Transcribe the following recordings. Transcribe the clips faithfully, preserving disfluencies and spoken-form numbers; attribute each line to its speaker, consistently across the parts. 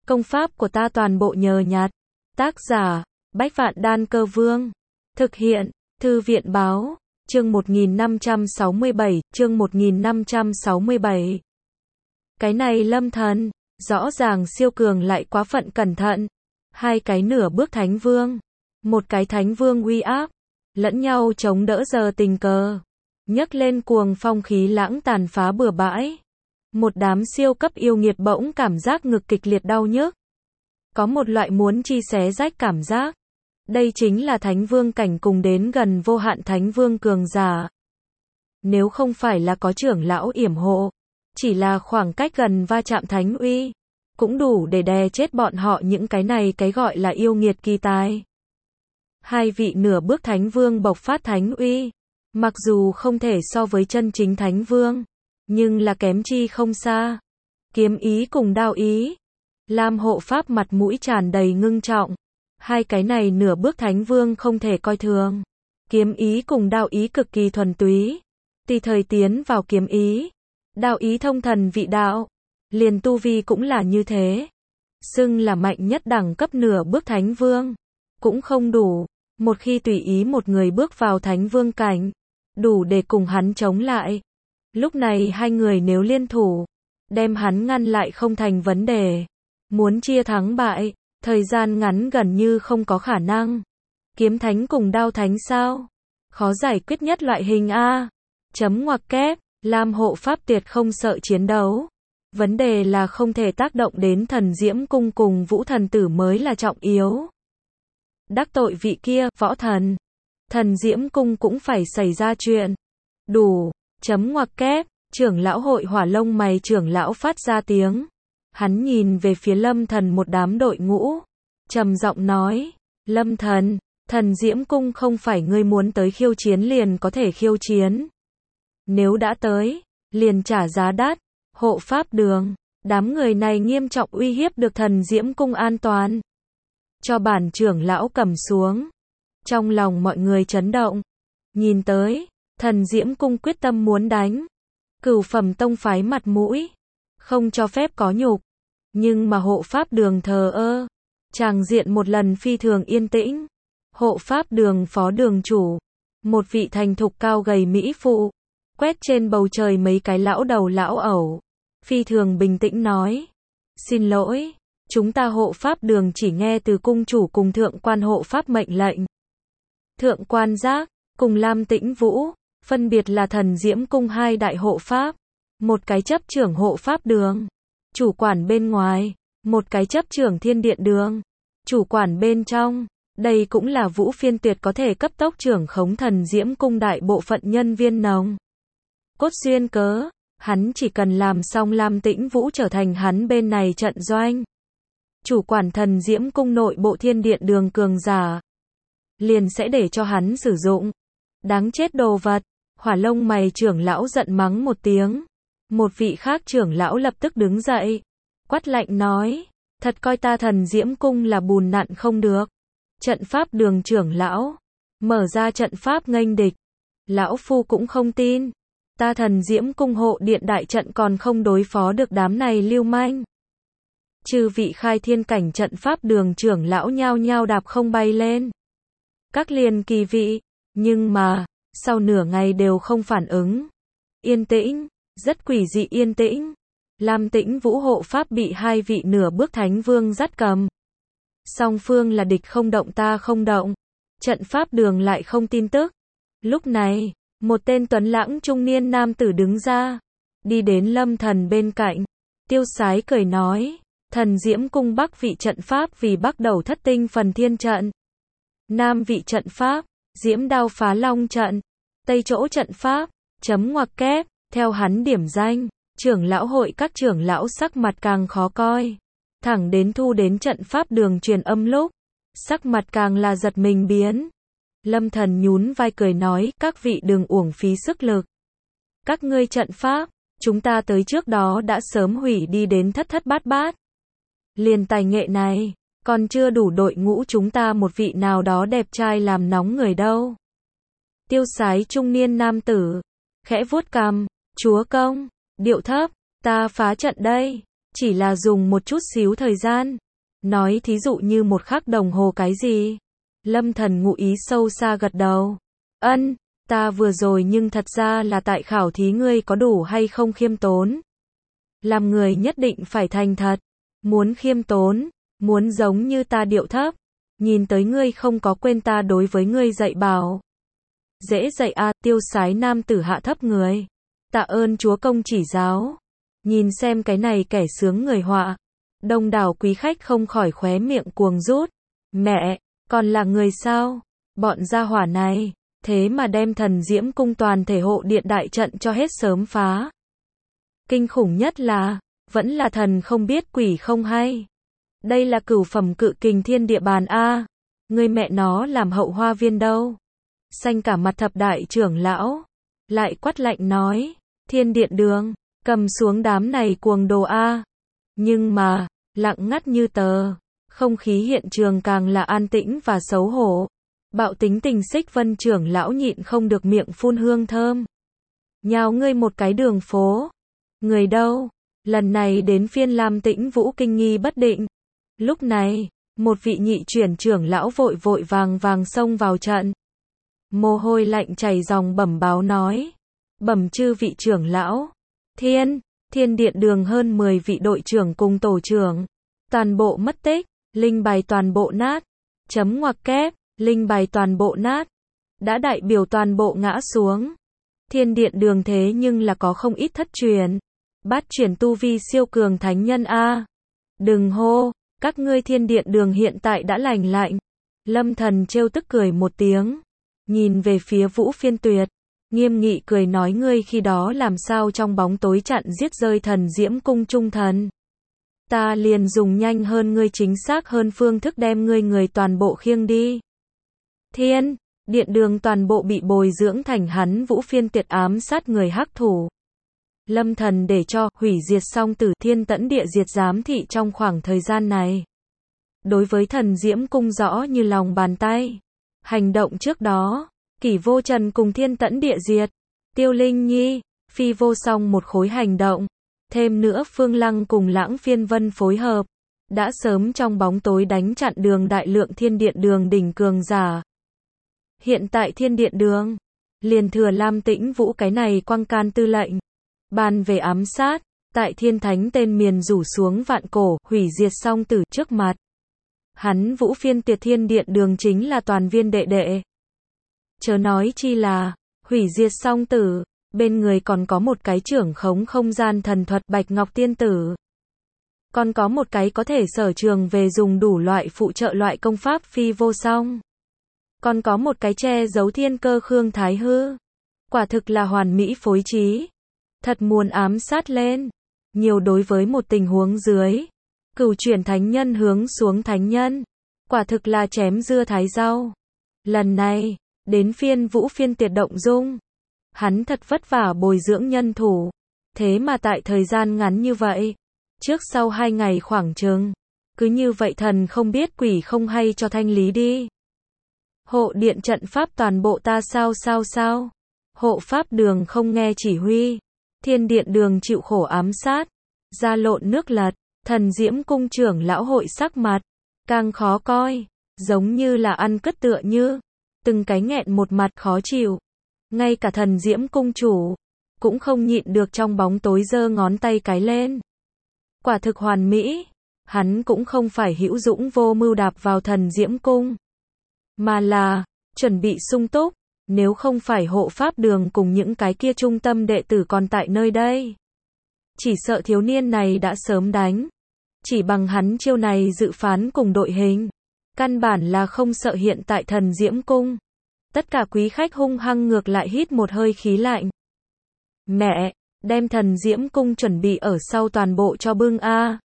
Speaker 1: Công pháp của ta toàn bộ nhờ nhặt. Tác giả, Bách Vạn Đan Cơ Vương. Thực hiện, Thư viện báo, chương một nghìn năm trăm sáu mươi bảy, chương một nghìn năm trăm sáu mươi bảy. Cái này Lâm Thần, rõ ràng siêu cường lại quá phận cẩn thận. Hai cái nửa bước thánh vương, một cái thánh vương uy áp, lẫn nhau chống đỡ giờ tình cờ, nhấc lên cuồng phong khí lãng tàn phá bừa bãi. Một đám siêu cấp yêu nghiệt bỗng cảm giác ngực kịch liệt đau nhức. Có một loại muốn chi xé rách cảm giác. Đây chính là thánh vương cảnh cùng đến gần vô hạn thánh vương cường giả. Nếu không phải là có trưởng lão yểm hộ, chỉ là khoảng cách gần va chạm thánh uy, cũng đủ để đè chết bọn họ những cái này cái gọi là yêu nghiệt kỳ tài. Hai vị nửa bước thánh vương bộc phát thánh uy, mặc dù không thể so với chân chính thánh vương, nhưng là kém chi không xa. Kiếm ý cùng đao ý. Lam hộ pháp mặt mũi tràn đầy ngưng trọng. Hai cái này nửa bước thánh vương không thể coi thường. Kiếm ý cùng đao ý cực kỳ thuần túy. Tùy thời tiến vào kiếm ý. Đao ý thông thần vị đạo. Liền tu vi cũng là như thế. Xưng là mạnh nhất đẳng cấp nửa bước thánh vương. Cũng không đủ. Một khi tùy ý một người bước vào thánh vương cảnh, đủ để cùng hắn chống lại. Lúc này hai người nếu liên thủ, đem hắn ngăn lại không thành vấn đề. Muốn chia thắng bại, thời gian ngắn gần như không có khả năng. Kiếm thánh cùng đao thánh sao? Khó giải quyết nhất loại hình A. Chấm ngoặc kép, Lam hộ pháp tuyệt không sợ chiến đấu. Vấn đề là không thể tác động đến thần diễm cung cùng vũ thần tử mới là trọng yếu. Đắc tội vị kia, võ thần. Thần diễm cung cũng phải xảy ra chuyện. Đủ. Chấm ngoặc kép, trưởng lão hội hỏa lông mày trưởng lão phát ra tiếng. Hắn nhìn về phía Lâm Thần một đám đội ngũ, trầm giọng nói, Lâm Thần, thần diễm cung không phải ngươi muốn tới khiêu chiến liền có thể khiêu chiến. Nếu đã tới, liền trả giá đắt. Hộ pháp đường, đám người này nghiêm trọng uy hiếp được thần diễm cung an toàn. Cho bản trưởng lão cầm xuống. Trong lòng mọi người chấn động. Nhìn tới, thần diễm cung quyết tâm muốn đánh. Cửu phẩm tông phái mặt mũi. Không cho phép có nhục. Nhưng mà hộ pháp đường thờ ơ. Tràng diện một lần phi thường yên tĩnh. Hộ pháp đường phó đường chủ. Một vị thành thục cao gầy mỹ phụ. Quét trên bầu trời mấy cái lão đầu lão ẩu. Phi thường bình tĩnh nói. Xin lỗi. Chúng ta hộ pháp đường chỉ nghe từ cung chủ cùng thượng quan hộ pháp mệnh lệnh. Thượng quan giác, cùng Lam Tĩnh Vũ, phân biệt là thần diễm cung hai đại hộ pháp. Một cái chấp trưởng hộ pháp đường, chủ quản bên ngoài, một cái chấp trưởng thiên điện đường, chủ quản bên trong. Đây cũng là Vũ Phiên Tuyệt có thể cấp tốc trưởng khống thần diễm cung đại bộ phận nhân viên nòng cốt duyên cớ, hắn chỉ cần làm xong Lam Tĩnh Vũ trở thành hắn bên này trận doanh. Chủ quản thần diễm cung nội bộ thiên điện đường cường giả, liền sẽ để cho hắn sử dụng. Đáng chết đồ vật. Hỏa lông mày trưởng lão giận mắng một tiếng. Một vị khác trưởng lão lập tức đứng dậy, quát lạnh nói, thật coi ta thần diễm cung là bùn nặn không được. Trận pháp đường trưởng lão, mở ra trận pháp nghênh địch. Lão phu cũng không tin, ta thần diễm cung hộ điện đại trận còn không đối phó được đám này lưu manh. Chư vị khai thiên cảnh trận pháp đường trưởng lão nhao nhao đạp không bay lên. Các liền kỳ vị, nhưng mà, sau nửa ngày đều không phản ứng. Yên tĩnh, rất quỷ dị yên tĩnh. Lam Tĩnh Vũ hộ pháp bị hai vị nửa bước thánh vương dắt cầm. Song phương là địch không động ta không động. Trận pháp đường lại không tin tức. Lúc này, một tên tuấn lãng trung niên nam tử đứng ra, đi đến Lâm Thần bên cạnh, tiêu sái cười nói, thần diễm cung bắc vị trận pháp vì bắt đầu thất tinh phần thiên trận. Nam vị trận pháp, diễm đao phá long trận. Tây chỗ trận pháp, chấm ngoặc kép, theo hắn điểm danh, trưởng lão hội các trưởng lão sắc mặt càng khó coi. Thẳng đến thu đến trận pháp đường truyền âm lúc, sắc mặt càng là giật mình biến. Lâm Thần nhún vai cười nói, các vị đừng uổng phí sức lực. Các ngươi trận pháp, chúng ta tới trước đó đã sớm hủy đi đến thất thất bát bát. Liền tài nghệ này, còn chưa đủ đội ngũ chúng ta một vị nào đó đẹp trai làm nóng người đâu. Tiêu sái trung niên nam tử, khẽ vuốt cằm, chúa công, điệu thấp, ta phá trận đây. Chỉ là dùng một chút xíu thời gian. Nói thí dụ như một khắc đồng hồ cái gì? Lâm Thần ngụ ý sâu xa gật đầu. Ân, ta vừa rồi nhưng thật ra là tại khảo thí ngươi có đủ hay không khiêm tốn. Làm người nhất định phải thành thật. Muốn khiêm tốn, muốn giống như ta điệu thấp. Nhìn tới ngươi không có quên ta đối với ngươi dạy bảo. Dễ dạy a, tiêu sái nam tử hạ thấp người. Tạ ơn chúa công chỉ giáo. Nhìn xem cái này kẻ sướng người họa. Đông đảo quý khách không khỏi khóe miệng cuồng rút. Mẹ, còn là người sao? Bọn gia hỏa này, thế mà đem thần diễm cung toàn thể hộ điện đại trận cho hết sớm phá. Kinh khủng nhất là, vẫn là thần không biết quỷ không hay. Đây là cửu phẩm cự kình thiên địa bàn A. Người mẹ nó làm hậu hoa viên đâu? Xanh cả mặt thập đại trưởng lão. Lại quát lạnh nói, thiên điện đường, cầm xuống đám này cuồng đồ A. Nhưng mà, lặng ngắt như tờ. Không khí hiện trường càng là an tĩnh và xấu hổ. Bạo tính tình Xích Vân trưởng lão nhịn không được miệng phun hương thơm. Nhào ngươi một cái đường phố. Người đâu? Lần này đến phiên Lam Tĩnh Vũ kinh nghi bất định. Lúc này, một vị nhị chuyển trưởng lão vội vội vàng vàng xông vào trận. Mồ hôi lạnh chảy ròng bẩm báo nói. Bẩm chư vị trưởng lão. Thiên, thiên điện đường hơn mười vị đội trưởng cùng tổ trưởng. Toàn bộ mất tích, linh bài toàn bộ nát. Chấm ngoặc kép, linh bài toàn bộ nát. Đã đại biểu toàn bộ ngã xuống. Thiên điện đường thế nhưng là có không ít thất truyền. Bát chuyển tu vi siêu cường thánh nhân A. Đừng hô, các ngươi thiên điện đường hiện tại đã lành lạnh. Lâm Thần trêu tức cười một tiếng. Nhìn về phía Vũ Phiên Tuyệt. Nghiêm nghị cười nói ngươi khi đó làm sao trong bóng tối chặn giết rơi thần diễm cung trung thần. Ta liền dùng nhanh hơn ngươi chính xác hơn phương thức đem ngươi người toàn bộ khiêng đi. Thiên, điện đường toàn bộ bị bồi dưỡng thành hắn Vũ Phiên Tuyệt ám sát người hắc thủ. Lâm Thần để cho hủy diệt song tử thiên tẫn địa diệt giám thị trong khoảng thời gian này. Đối với thần diễm cung rõ như lòng bàn tay. Hành động trước đó, Kỷ Vô Trần cùng thiên tẫn địa diệt, Tiêu Linh Nhi, Phi Vô Song một khối hành động. Thêm nữa Phương Lăng cùng Lãng Phiên Vân phối hợp. Đã sớm trong bóng tối đánh chặn đường đại lượng thiên điện đường đỉnh cường giả. Hiện tại thiên điện đường, liền thừa Lam Tĩnh Vũ cái này quăng can tư lệnh. Bàn về ám sát, tại thiên thánh tên miền rủ xuống vạn cổ, hủy diệt song tử trước mặt. Hắn Vũ Phiên Tuyệt thiên điện đường chính là toàn viên đệ đệ. Chớ nói chi là, hủy diệt song tử, bên người còn có một cái trưởng khống không gian thần thuật Bạch Ngọc Tiên Tử. Còn có một cái có thể sở trường về dùng đủ loại phụ trợ loại công pháp Phi Vô Song. Còn có một cái che giấu thiên cơ Khương Thái Hư. Quả thực là hoàn mỹ phối trí. Thật muốn ám sát lên. Nhiều đối với một tình huống dưới. Cửu chuyển thánh nhân hướng xuống thánh nhân. Quả thực là chém dưa thái rau. Lần này, đến phiên Vũ Phiên Tuyệt động dung. Hắn thật vất vả bồi dưỡng nhân thủ. Thế mà tại thời gian ngắn như vậy. Trước sau hai ngày khoảng chừng. Cứ như vậy thần không biết quỷ không hay cho thanh lý đi. Hộ điện trận pháp toàn bộ ta sao sao sao. Hộ pháp đường không nghe chỉ huy. Thiên điện đường chịu khổ ám sát. Ra lộn nước lật. Thần diễm cung trưởng lão hội sắc mặt. Càng khó coi. Giống như là ăn cất tựa như. Từng cái nghẹn một mặt khó chịu. Ngay cả thần diễm cung chủ. Cũng không nhịn được trong bóng tối giơ ngón tay cái lên. Quả thực hoàn mỹ. Hắn cũng không phải hữu dũng vô mưu đạp vào thần diễm cung. Mà là, chuẩn bị sung túc. Nếu không phải hộ pháp đường cùng những cái kia trung tâm đệ tử còn tại nơi đây. Chỉ sợ thiếu niên này đã sớm đánh. Chỉ bằng hắn chiêu này dự phán cùng đội hình. Căn bản là không sợ hiện tại thần diễm cung. Tất cả quý khách hung hăng ngược lại hít một hơi khí lạnh. Mẹ, đem thần diễm cung chuẩn bị ở sau toàn bộ cho bưng A.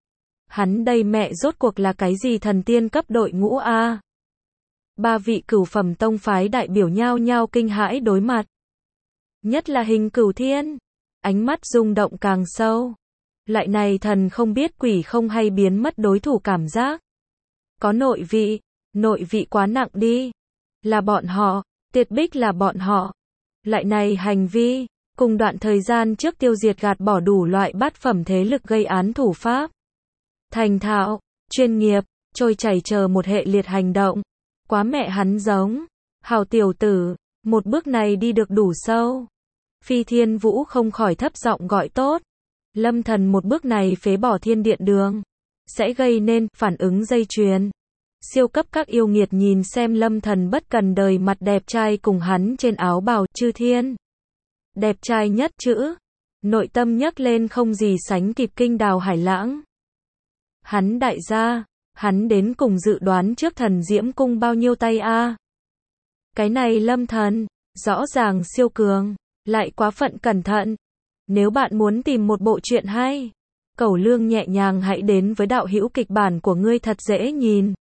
Speaker 1: Hắn đây mẹ rốt cuộc là cái gì thần tiên cấp đội ngũ A. Ba vị cửu phẩm tông phái đại biểu nhao nhao kinh hãi đối mặt. Nhất là Hình Cửu Thiên. Ánh mắt rung động càng sâu. Loại này thần không biết quỷ không hay biến mất đối thủ cảm giác. Có nội vị. Nội vị quá nặng đi. Là bọn họ. Tuyệt bích là bọn họ. Loại này hành vi. cùng đoạn thời gian trước tiêu diệt gạt bỏ đủ loại bát phẩm thế lực gây án thủ pháp. Thành thạo, chuyên nghiệp, trôi chảy chờ một hệ liệt hành động. Quá mẹ hắn giống. Hào tiểu tử, một bước này đi được đủ sâu. Phi Thiên Vũ không khỏi thấp giọng gọi tốt. Lâm Thần một bước này phế bỏ thiên điện đường. Sẽ gây nên phản ứng dây chuyền. Siêu cấp các yêu nghiệt nhìn xem Lâm Thần bất cần đời mặt đẹp trai cùng hắn trên áo bào chư thiên. Đẹp trai nhất chữ. Nội tâm nhấc lên không gì sánh kịp kinh đào hải lãng. Hắn đại gia, hắn đến cùng dự đoán trước Thần Diễm Cung bao nhiêu tay a? Cái này Lâm Thần, rõ ràng siêu cường, lại quá phận cẩn thận. Nếu bạn muốn tìm một bộ truyện hay, Cẩu Lương nhẹ nhàng hãy đến với đạo hữu kịch bản của ngươi thật dễ nhìn.